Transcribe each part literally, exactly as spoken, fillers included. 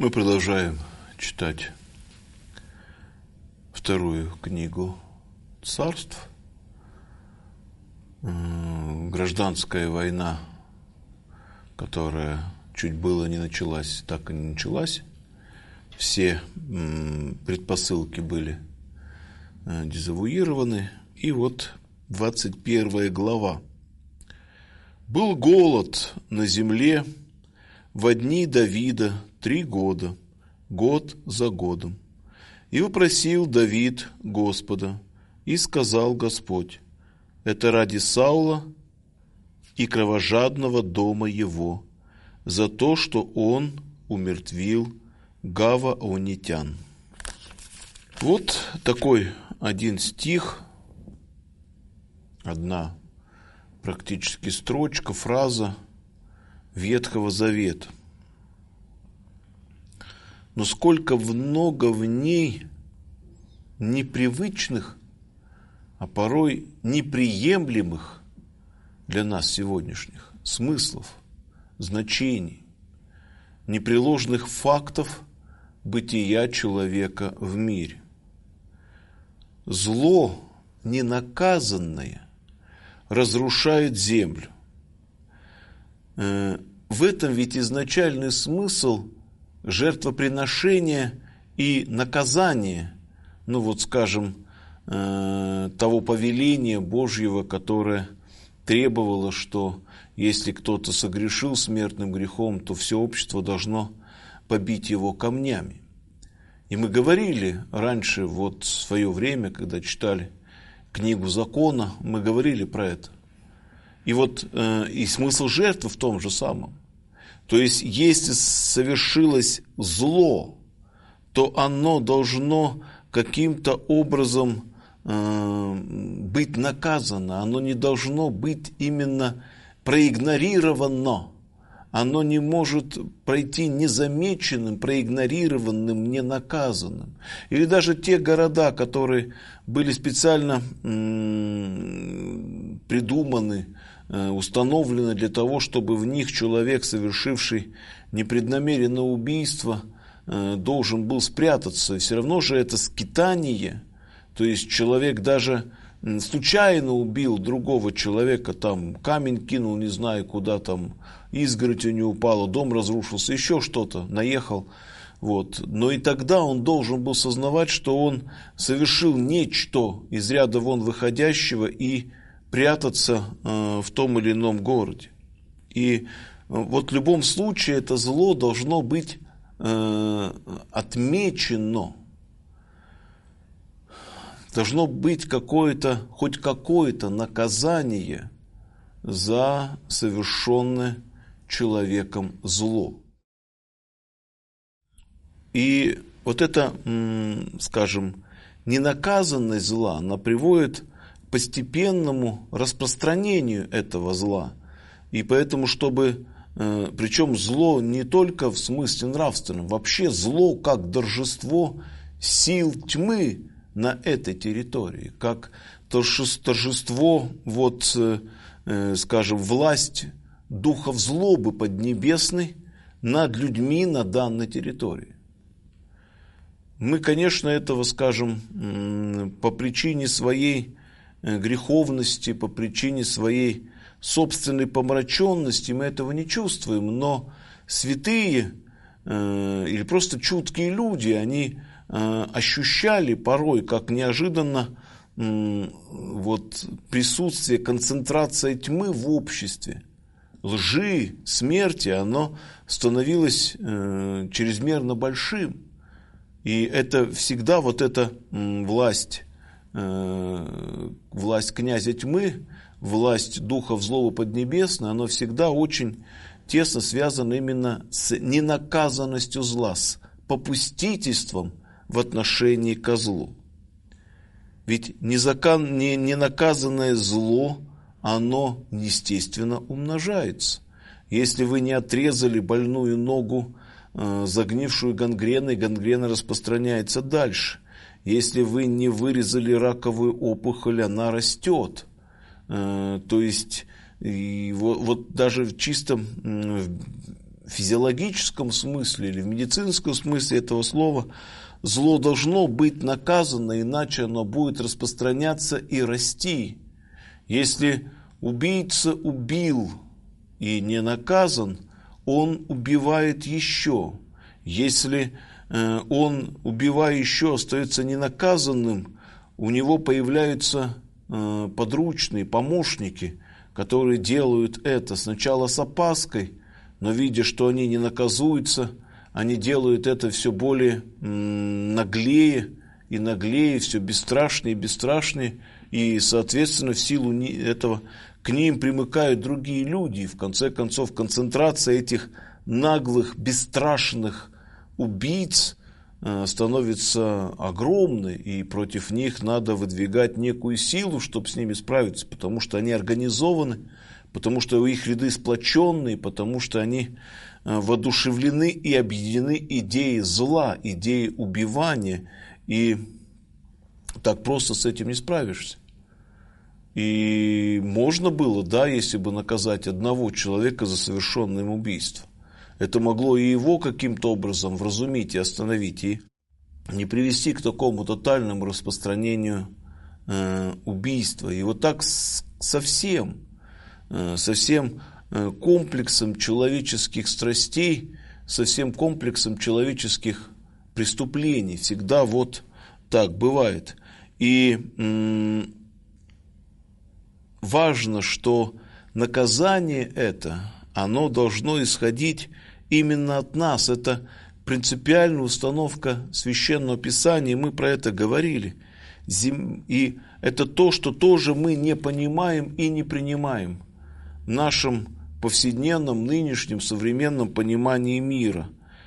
Мы продолжаем читать вторую книгу Царств. Гражданская война, которая чуть было не началась, так и не началась. Все предпосылки были дезавуированы. И вот двадцать первая глава. «Был голод на земле во дни Давида три года, год за годом. И вопросил Давид Господа, и сказал Господь: это ради Саула и кровожадного дома его, за то, что он умертвил гаваонитян». Вот такой один стих, одна практически строчка, фраза Ветхого Завета. Но сколько много в ней непривычных, а порой неприемлемых для нас сегодняшних смыслов, значений, непреложных фактов бытия человека в мире. Зло ненаказанное разрушает землю. В этом ведь изначальный смысл жертвоприношения и наказания, ну вот скажем, того повеления Божьего, которое требовало, что если кто-то согрешил смертным грехом, то все общество должно побить его камнями. И мы говорили раньше, вот в свое время, когда читали книгу закона, мы говорили про это. И вот э, и смысл жертвы в том же самом. То есть, если совершилось зло, то оно должно каким-то образом э, быть наказано. Оно не должно быть именно проигнорировано. Оно не может пройти незамеченным, проигнорированным, ненаказанным. Или даже те города, которые были специально м- придуманы, установлены для того, чтобы в них человек, совершивший непреднамеренное убийство, должен был спрятаться. И все равно же это скитание, то есть человек даже случайно убил другого человека, там камень кинул, не знаю куда, там изгородь у него упала, дом разрушился, еще что-то, наехал. Вот. Но и тогда он должен был сознавать, что он совершил нечто из ряда вон выходящего и прятаться э, в том или ином городе. И вот в любом случае это зло должно быть э, отмечено. Должно быть какое-то, хоть какое-то наказание за совершенное человеком зло. И вот эта, скажем, ненаказанность зла, она приводит к постепенному распространению этого зла. И поэтому, чтобы, причем зло не только в смысле нравственном, вообще зло как торжество сил тьмы на этой территории, как торжество, вот, скажем, власть духов злобы поднебесной над людьми на данной территории. Мы, конечно, этого, скажем, по причине своей греховности, по причине своей собственной помраченности мы этого не чувствуем, но святые или просто чуткие люди, они ощущали порой, как неожиданно вот, присутствие, концентрация тьмы в обществе, лжи, смерти, оно становилось чрезмерно большим. И это всегда вот эта власть, власть князя тьмы, власть духов злого поднебесной, она всегда очень тесно связана именно с ненаказанностью зла, с попустительством в отношении ко злу. Ведь незакон, не, ненаказанное зло, оно, естественно, умножается. Если вы не отрезали больную ногу, э, загнившую гангреной, гангрена распространяется дальше. Если вы не вырезали раковую опухоль, она растет. Э, то есть, и вот, вот даже в чистом э, физиологическом смысле или в медицинском смысле этого слова зло должно быть наказано, иначе оно будет распространяться и расти. Если убийца убил и не наказан, он убивает еще. Если э, он, убивая еще, остается ненаказанным, у него появляются э, подручные, помощники, которые делают это сначала с опаской, но видя, что они не наказуются, они делают это все более м, наглее и наглее, все бесстрашнее и бесстрашнее, и, соответственно, в силу этого к ним примыкают другие люди. И в конце концов, концентрация этих наглых, бесстрашных убийц э, становится огромной, и против них надо выдвигать некую силу, чтобы с ними справиться, потому что они организованы, потому что их ряды сплоченные, потому что они воодушевлены и объединены идеей зла, идеей убивания, и так просто с этим не справишься. И можно было, да, если бы наказать одного человека за совершенное им убийство. Это могло и его каким-то образом вразумить и остановить, и не привести к такому тотальному распространению э, убийства. И вот так с, совсем, э, совсем комплексом человеческих страстей, со всем комплексом человеческих преступлений. Всегда вот так бывает. И м- важно, что наказание это, оно должно исходить именно от нас. Это принципиальная установка Священного Писания, мы про это говорили. Зем- и это то, что тоже мы не понимаем и не принимаем в нашем повседневном, нынешнем, современном понимании мира.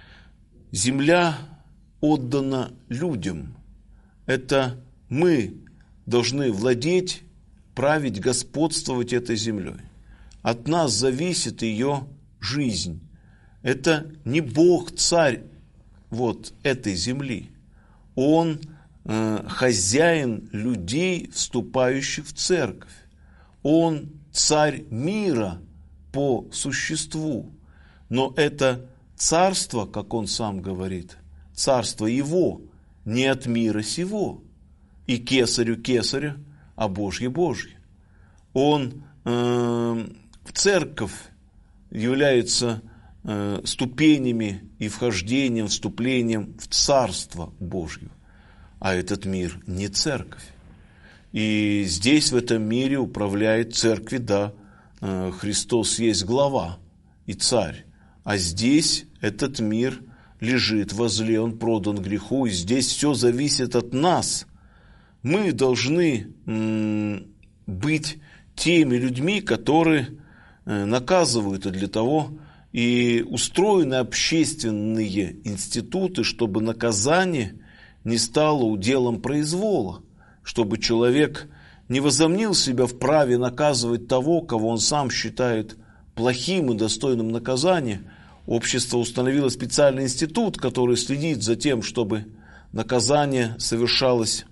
Земля отдана людям. Это мы должны владеть, править, господствовать этой землей. От нас зависит ее жизнь. Это не Бог, царь вот этой земли. Он э, хозяин людей, вступающих в церковь. Он царь мира по существу. Но это царство, как он сам говорит, царство его, не от мира сего. И кесарю кесаря, а Божье Божье. Он э, в церковь является э, ступенями и вхождением, вступлением в царство Божье. А этот мир не церковь. И здесь, в этом мире, управляет церкви, да, Христос есть глава и царь, а здесь этот мир лежит во зле, он продан греху, и здесь все зависит от нас. Мы должны м, быть теми людьми, которые э, наказывают, и для того и устроены общественные институты, чтобы наказание не стало уделом произвола, чтобы человек не возомнил себя вправе наказывать того, кого он сам считает плохим и достойным наказания. Общество установило специальный институт, который следит за тем, чтобы наказание совершалось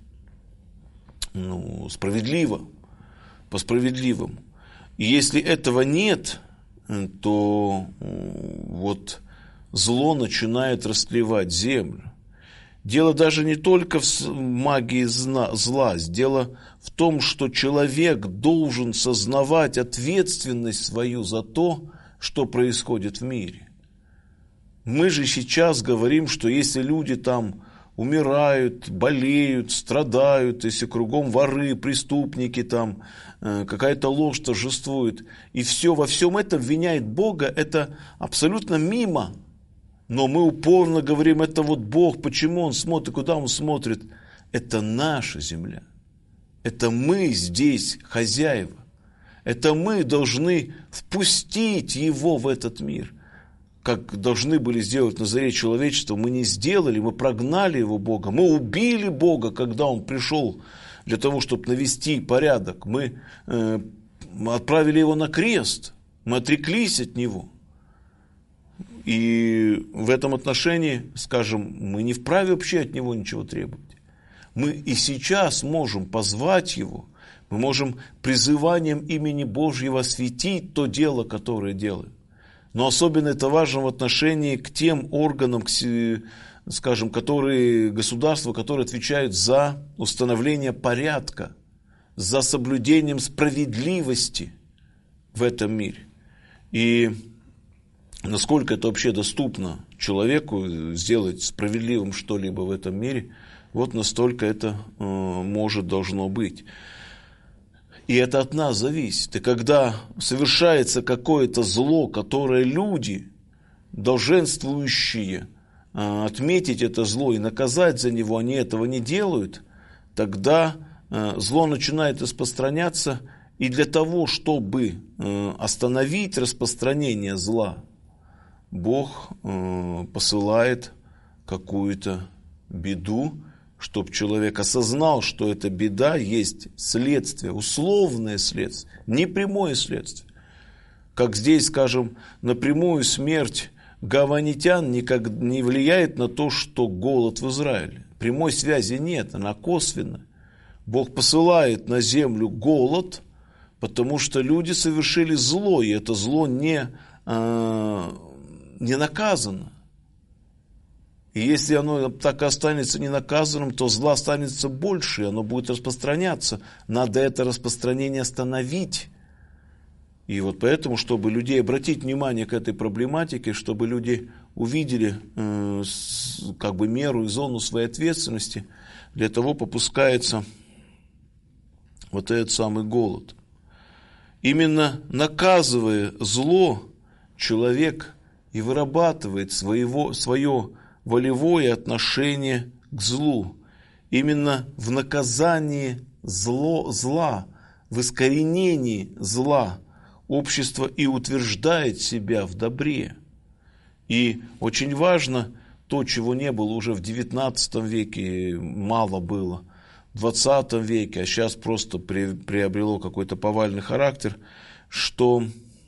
ну, справедливо, по справедливому. И если этого нет, то вот зло начинает растлевать землю. Дело даже не только в магии зла, дело в том, что человек должен сознавать ответственность свою за то, что происходит в мире. Мы же сейчас говорим, что если люди там умирают, болеют, страдают, если кругом воры, преступники, там какая-то ложь торжествует, и все, во всем этом обвиняет Бога, это абсолютно мимо. Но мы упорно говорим, это вот Бог, почему Он смотрит, куда Он смотрит? Это наша земля. Это мы здесь хозяева. Это мы должны впустить Его в этот мир. Как должны были сделать на заре человечества, мы не сделали, мы прогнали Его Бога. Мы убили Бога, когда Он пришел для того, чтобы навести порядок. Мы э, отправили Его на крест, мы отреклись от Него. И в этом отношении, скажем, мы не вправе вообще от Него ничего требовать. Мы и сейчас можем позвать Его, мы можем призыванием имени Божьего осветить то дело, которое делаем. Но особенно это важно в отношении к тем органам, к, скажем, которые, государства, которые отвечают за установление порядка, за соблюдением справедливости в этом мире. И насколько это вообще доступно человеку сделать справедливым что-либо в этом мире, вот настолько это э, может, должно быть. И это от нас зависит. И когда совершается какое-то зло, которое люди, долженствующие э, отметить это зло и наказать за него, они этого не делают, тогда э, зло начинает распространяться. И для того, чтобы э, остановить распространение зла, Бог э, посылает какую-то беду, чтобы человек осознал, что эта беда есть следствие, условное следствие, не прямое следствие. Как здесь, скажем, напрямую смерть гаванитян никак не влияет на то, что голод в Израиле. Прямой связи нет, она косвенная. Бог посылает на землю голод, потому что люди совершили зло, и это зло не, э, не наказано. И если оно так и останется ненаказанным, то зла останется больше, и оно будет распространяться. Надо это распространение остановить. И вот поэтому, чтобы людей обратить внимание к этой проблематике, чтобы люди увидели э, с, как бы меру и зону своей ответственности, для того попускается вот этот самый голод. Именно наказывая зло, человек и вырабатывает своего, свое волевое отношение к злу. Именно в наказании зло, зла, в искоренении зла общество и утверждает себя в добре. И очень важно то, чего не было уже в девятнадцатом веке, мало было, в двадцатом веке, а сейчас просто при, приобрело какой-то повальный характер, что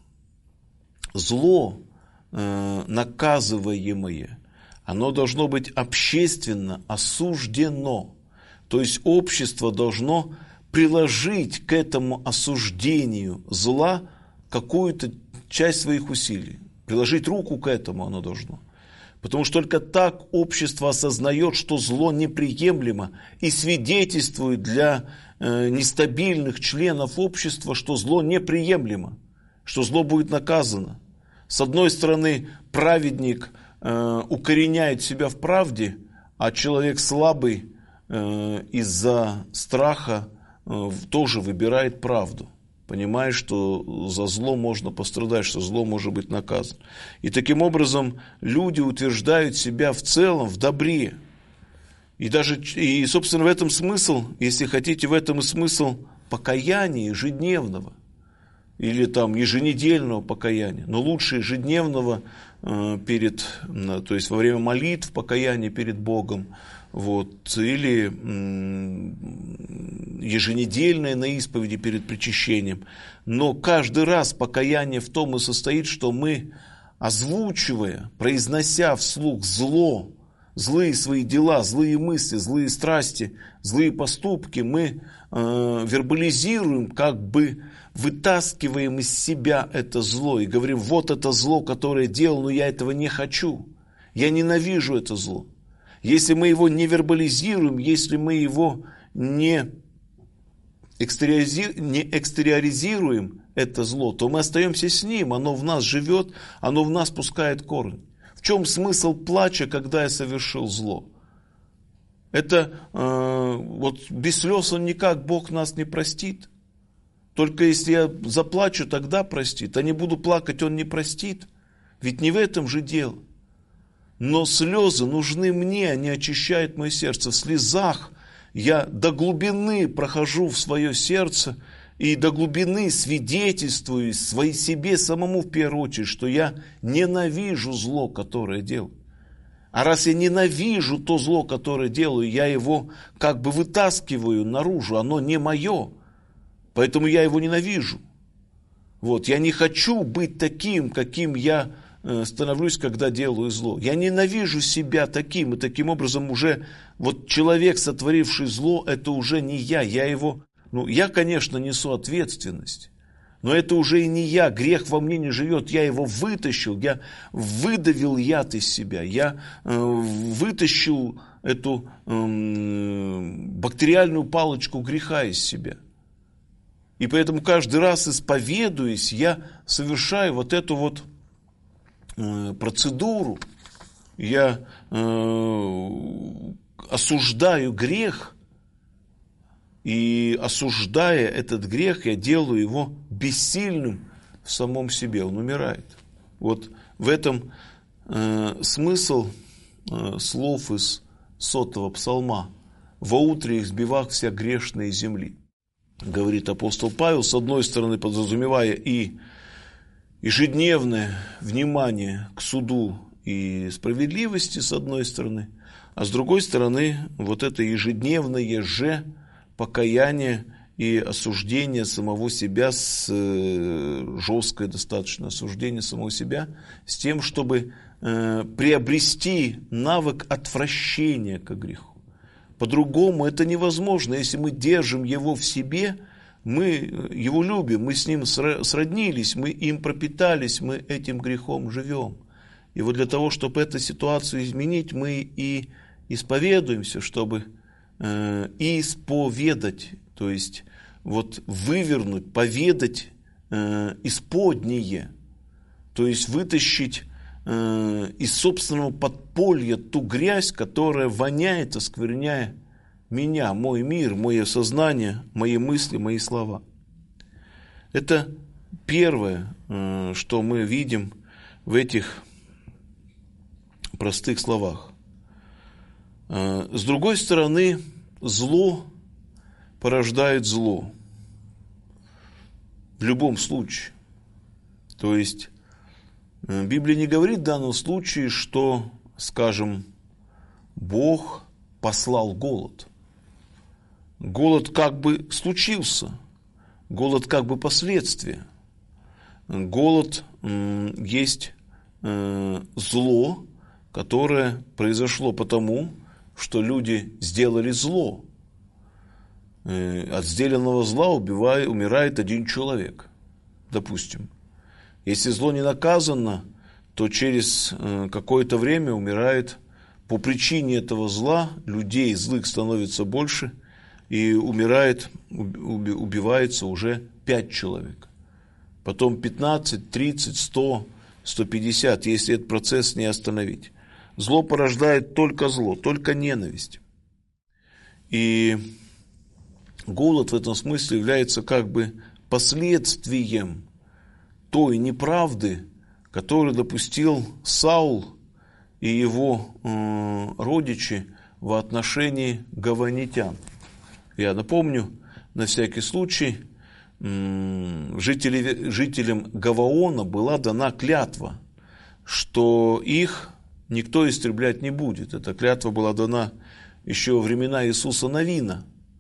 зло, э, наказываемое, оно должно быть общественно осуждено. То есть общество должно приложить к этому осуждению зла какую-то часть своих усилий. Приложить руку к этому оно должно. Потому что только так общество осознает, что зло неприемлемо, и свидетельствует для э, нестабильных членов общества, что зло неприемлемо, что зло будет наказано. С одной стороны, праведник э, укореняет себя в правде, а человек слабый э, из-за страха э, тоже выбирает правду. Понимая, что за зло можно пострадать, что зло может быть наказано. И таким образом люди утверждают себя в целом в добре. И, даже, и собственно, в этом смысл, если хотите, в этом и смысл покаяния ежедневного. Или там еженедельного покаяния. Но лучше ежедневного э, перед, то есть во время молитв покаяния перед Богом. Вот, или м, еженедельное на исповеди перед причащением. Но каждый раз покаяние в том и состоит, что мы, озвучивая, произнося вслух зло, злые свои дела, злые мысли, злые страсти, злые поступки, мы э, вербализируем, как бы вытаскиваем из себя это зло и говорим: вот это зло, которое я делал, но я этого не хочу. Я ненавижу это зло. Если мы его не вербализируем, если мы его не, экстериоризи... не экстериоризируем, это зло, то мы остаемся с ним, оно в нас живет, оно в нас пускает корни. В чем смысл плача, когда я совершил зло? Это э, вот без слез он никак, Бог нас не простит. Только если я заплачу, тогда простит. А не буду плакать, он не простит. Ведь не в этом же дело. Но слезы нужны мне, они очищают мое сердце. В слезах я до глубины прохожу в свое сердце и до глубины свидетельствую своей себе самому в первую очередь, что я ненавижу зло, которое делаю. А раз я ненавижу то зло, которое делаю, я его как бы вытаскиваю наружу, оно не мое, поэтому я его ненавижу. Вот, я не хочу быть таким, каким я становлюсь, когда делаю зло. Я ненавижу себя таким, и таким образом уже вот человек, сотворивший зло, это уже не я, я его, ну, я, конечно, несу ответственность, Но это уже и не я, грех во мне не живет, я его вытащил, я выдавил яд из себя, я э, вытащил эту э, бактериальную палочку греха из себя. И поэтому каждый раз, исповедуясь, я совершаю вот эту вот э, процедуру, я э, осуждаю грех, и осуждая этот грех, я делаю его бессильным в самом себе, он умирает. Вот в этом э, смысл э, слов из сотого псалма. «Воутре их сбивах вся грешные земли», говорит апостол Павел, с одной стороны подразумевая и ежедневное внимание к суду и справедливости, с одной стороны, а с другой стороны вот это ежедневное же покаяние и осуждение самого себя, с, жесткое достаточно осуждение самого себя, с тем, чтобы э, приобрести навык отвращения к греху. По-другому это невозможно. Если мы держим его в себе, мы его любим, мы с ним сроднились, мы им пропитались, мы этим грехом живем. И вот для того, чтобы эту ситуацию изменить, мы и исповедуемся, чтобы э, исповедать, то есть вот вывернуть, поведать э, исподнее, то есть вытащить э, из собственного подполья ту грязь, которая воняет, оскверняя меня, мой мир, мое сознание, мои мысли, мои слова. Это первое, э, что мы видим в этих простых словах. С другой стороны, зло порождает зло. В любом случае. То есть, Библия не говорит в данном случае, что, скажем, Бог послал голод. Голод как бы случился. Голод как бы последствие. Голод есть зло, которое произошло потому, что люди сделали зло. От сделанного зла убивает, умирает один человек, допустим. Если зло не наказано, то через какое-то время умирает, по причине этого зла, людей злых становится больше, и умирает, убивается уже пять человек. Потом пятнадцать, тридцать, сто, сто пятьдесят, если этот процесс не остановить. Зло порождает только зло, только ненависть. И голод в этом смысле является как бы последствием той неправды, которую допустил Саул и его э, родичи в отношении гаванитян. Я напомню, на всякий случай, э, жители, жителям Гаваона была дана клятва, что их никто истреблять не будет. Эта клятва была дана еще во времена Иисуса Навина.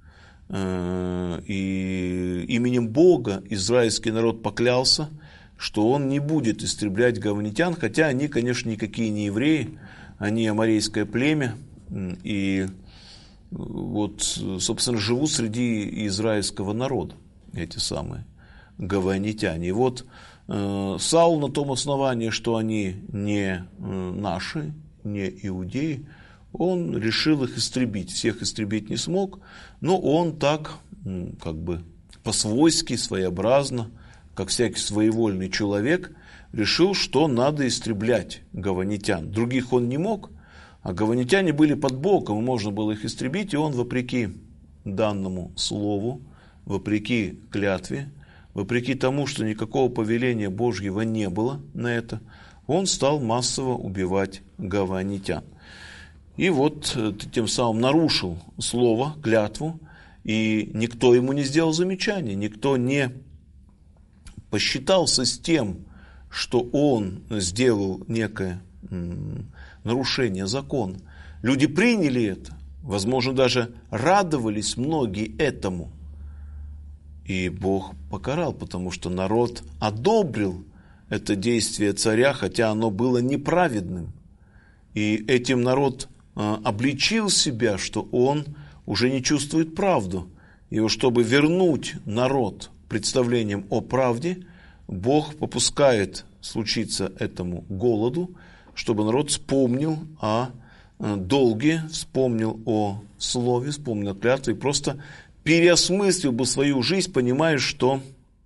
И именем Бога израильский народ поклялся, что он не будет истреблять гаванитян, хотя они, конечно, никакие не евреи, они аморейское племя, и вот, собственно, живут среди израильского народа, эти самые гаванитяне. И вот Саул на том основании, что они не наши, не иудеи, он решил их истребить. Всех истребить не смог, но он так, как бы по-свойски, своеобразно, как всякий своевольный человек, решил, что надо истреблять гаванитян. Других он не мог, а гаванитяне были под боком, и можно было их истребить, и он, вопреки данному слову, вопреки клятве, вопреки тому, что никакого повеления Божьего не было на это, он стал массово убивать гаванитян. И вот тем самым нарушил слово, клятву, и никто ему не сделал замечания, никто не посчитался с тем, что он сделал некое нарушение закона. Люди приняли это, возможно, даже радовались многие этому. И Бог покарал, потому что народ одобрил это действие царя, хотя оно было неправедным. И этим народ э, обличил себя, что он уже не чувствует правду. И чтобы вернуть народ к представлением о правде, Бог попускает случиться этому голоду, чтобы народ вспомнил о долге, вспомнил о слове, вспомнил о клятве и просто переосмыслил бы свою жизнь, понимая, что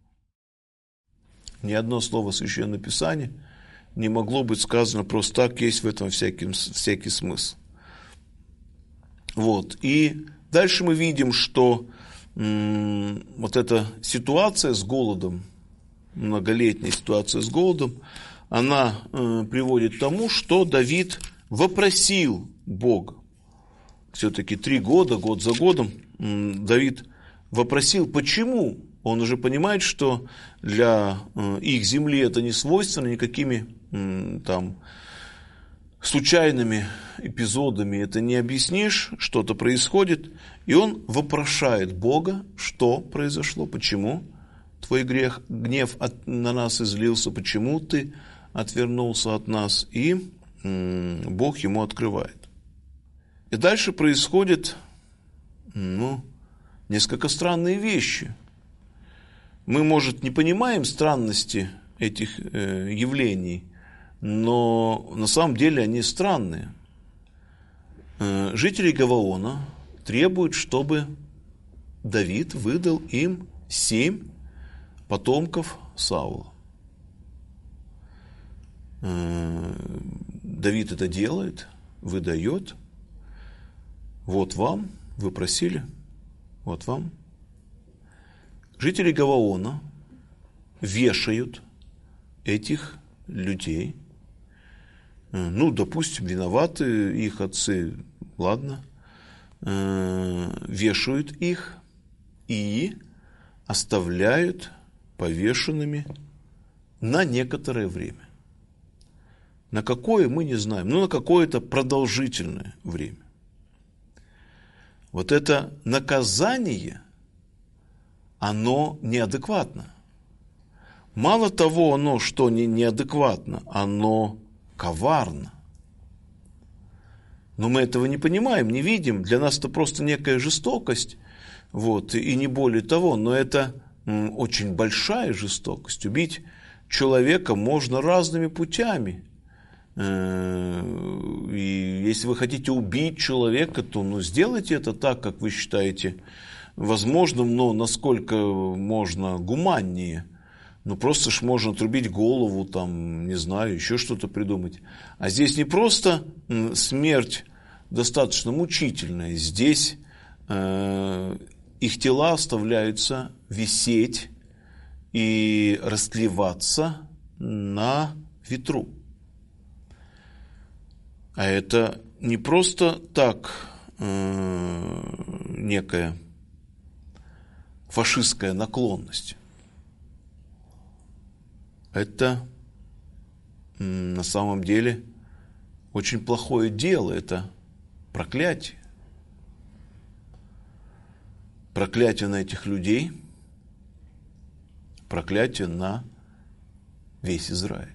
ни одно слово Священного Писания не могло быть сказано просто так, есть в этом всякий, всякий смысл. Вот. И дальше мы видим, что м- вот эта ситуация с голодом, многолетняя ситуация с голодом, она э, приводит к тому, что Давид вопросил Бога. Все-таки три года, год за годом, м- Давид вопросил, почему. Он уже понимает, что для э, их земли это не свойственно, никакими м- там случайными эпизодами это не объяснишь, что-то происходит, и он вопрошает Бога, что произошло, почему твой грех, гнев от, на нас излился, почему ты отвернулся от нас, и м, Бог ему открывает. И дальше происходят ну, несколько странные вещи. Мы, может, не понимаем странности этих э, явлений, но на самом деле они странные. Жители Гаваона требуют, чтобы Давид выдал им семь потомков Саула. Давид это делает, выдает. Вот вам, вы просили, вот вам. Жители Гаваона вешают этих людей. Ну, допустим, виноваты их отцы, ладно, вешают их и оставляют повешенными на некоторое время. На какое, мы не знаем, но на какое-то продолжительное время. Вот это наказание, оно неадекватно. Мало того, оно, что не неадекватно, оно коварно. Но мы этого не понимаем, не видим. Для нас это просто некая жестокость, вот, и не более того. Но это м, очень большая жестокость. Убить человека можно разными путями. И если вы хотите убить человека, то ну, сделайте это так, как вы считаете возможным, но насколько можно гуманнее. Ну, просто ж можно отрубить голову, там, не знаю, еще что-то придумать. А здесь не просто смерть достаточно мучительная. Здесь э, их тела оставляются висеть и растлеваться на ветру. А это не просто так э, некая фашистская наклонность. Это на самом деле очень плохое дело, это проклятие. Проклятие на этих людей, проклятие на весь Израиль.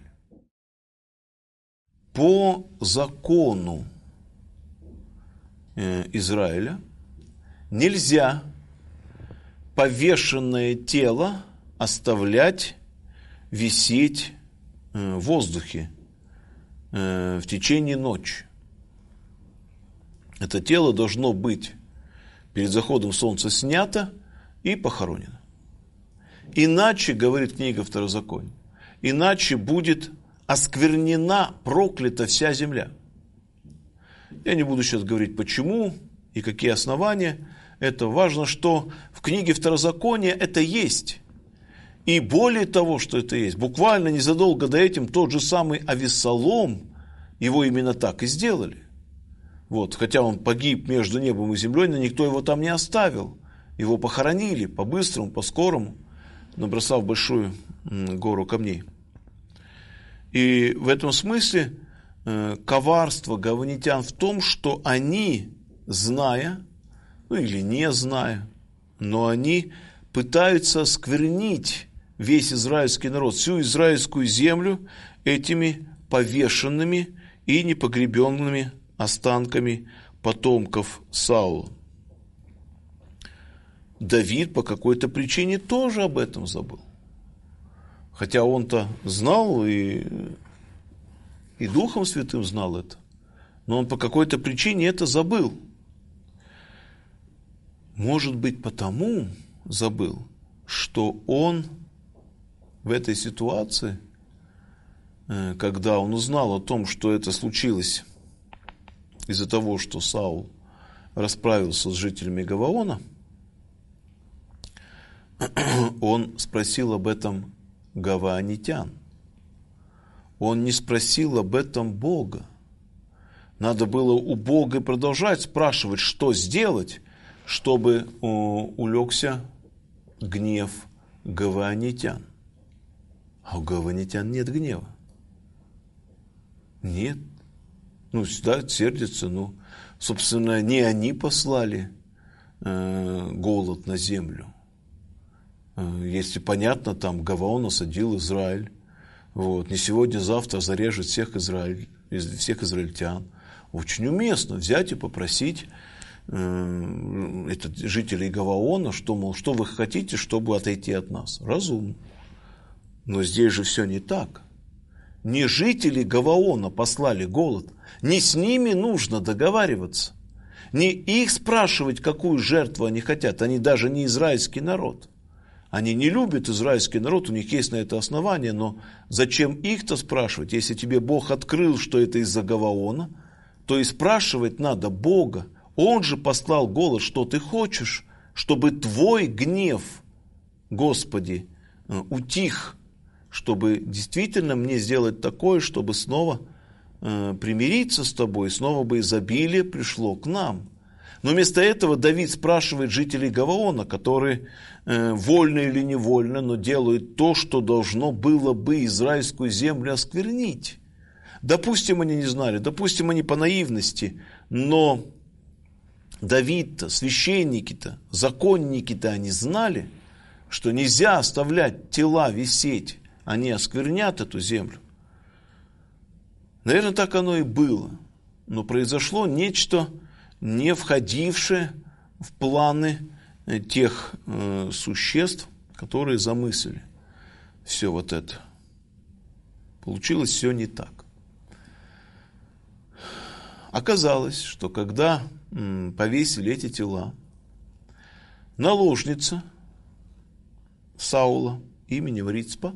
По закону Израиля нельзя повешенное тело оставлять висеть в воздухе в течение ночи. Это тело должно быть перед заходом солнца снято и похоронено. Иначе, говорит книга Второзакония, иначе будет осквернена, проклята вся земля. Я не буду сейчас говорить, почему и какие основания. Это важно, что в книге Второзакония это есть. И более того, что это есть, буквально незадолго до этим тот же самый Авессалом, его именно так и сделали. Вот, хотя он погиб между небом и землей, но никто его там не оставил. Его похоронили по-быстрому, по-скорому, набросав большую гору камней. И в этом смысле э, коварство гаванитян в том, что они, зная, ну или не зная, но они пытаются осквернить весь израильский народ, всю израильскую землю этими повешенными и непогребенными останками потомков Саула. Давид по какой-то причине тоже об этом забыл. Хотя он-то знал и, и Духом Святым знал это. Но он по какой-то причине это забыл. Может быть, потому забыл, что он в этой ситуации, когда он узнал о том, что это случилось из-за того, что Саул расправился с жителями Гаваона, он спросил об этом гаваонитян. Он не спросил об этом Бога. Надо было у Бога продолжать спрашивать, что сделать, чтобы улегся гнев гаваонитян. А у гаваонитян нет гнева. Нет. Ну, всегда сердятся. Ну, собственно, не они послали э, голод на землю. Э, если понятно, там Гаваон осадил Израиль. Вот, не сегодня, завтра зарежет всех, Израиль, всех израильтян. Очень уместно взять и попросить э, это, жителей Гаваона, что, мол, что вы хотите, чтобы отойти от нас. Разумно. Но здесь же все не так. Не жители Гаваона послали голод, не с ними нужно договариваться, не их спрашивать, какую жертву они хотят, они даже не израильский народ. Они не любят израильский народ, у них есть на это основание, но зачем их-то спрашивать, если тебе Бог открыл, что это из-за Гаваона, то и спрашивать надо Бога. Он же послал голод, что ты хочешь, чтобы твой гнев, Господи, утих, чтобы действительно мне сделать такое, чтобы снова э, примириться с тобой, снова бы изобилие пришло к нам. Но вместо этого Давид спрашивает жителей Гаваона, которые э, вольно или невольно, но делают то, что должно было бы израильскую землю осквернить. Допустим, они не знали, допустим, они по наивности, но Давид-то, священники-то, законники-то, они знали, что нельзя оставлять тела висеть, они осквернят эту землю. Наверное, так оно и было. Но произошло нечто, не входившее в планы тех э, существ, которые замыслили все вот это. Получилось все не так. Оказалось, что когда м, повесили эти тела, наложница Саула именем Рицпа,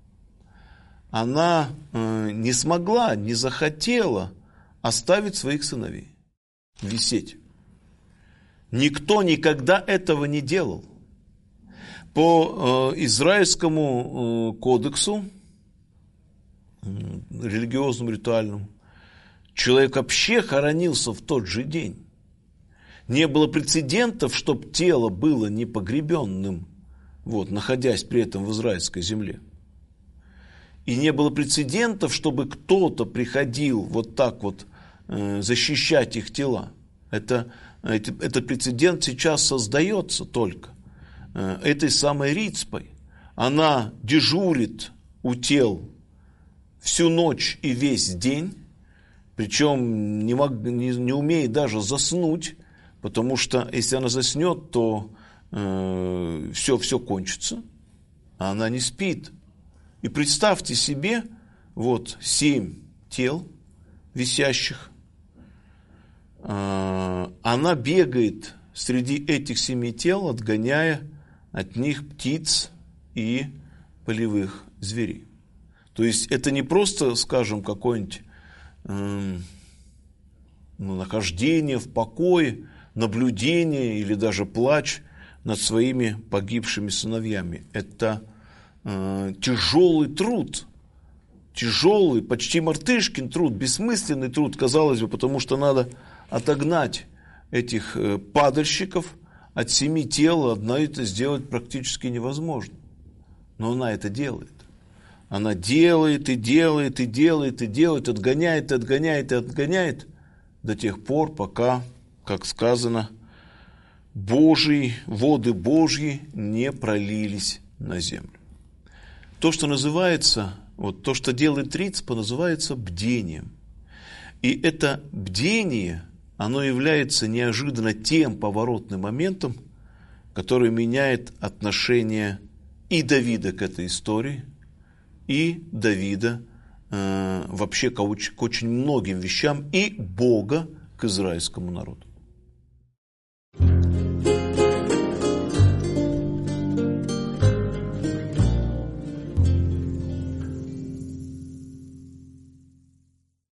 она э, не смогла, не захотела оставить своих сыновей висеть. Никто никогда этого не делал. По э, израильскому э, кодексу, э, религиозному, ритуальному, человек вообще хоронился в тот же день. Не было прецедентов, чтобы тело было непогребенным, вот, находясь при этом в израильской земле. И не было прецедентов, чтобы кто-то приходил вот так вот э, защищать их тела. Это, это, этот прецедент сейчас создается только э, этой самой Рицпой. Она дежурит у тел всю ночь и весь день, причем не, мог, не, не умеет даже заснуть, потому что если она заснет, то э, все, все кончится, а она не спит. И представьте себе, вот семь тел висящих, она бегает среди этих семи тел, отгоняя от них птиц и полевых зверей. То есть это не просто, скажем, какое-нибудь э, ну, нахождение в покое, наблюдение или даже плач над своими погибшими сыновьями. Это тяжелый труд, тяжелый, почти мартышкин труд, бессмысленный труд, казалось бы, потому что надо отогнать этих падальщиков от семи тел, одна это сделать практически невозможно. Но она это делает. Она делает и делает и делает и делает, отгоняет и отгоняет и отгоняет до тех пор, пока, как сказано, Божьи, воды Божьи не пролились на землю. То, что называется, вот то, что делает Рицпа, называется бдением. И это бдение, оно является неожиданно тем поворотным моментом, который меняет отношение и Давида к этой истории, и Давида э, вообще к, к очень многим вещам, и Бога к израильскому народу.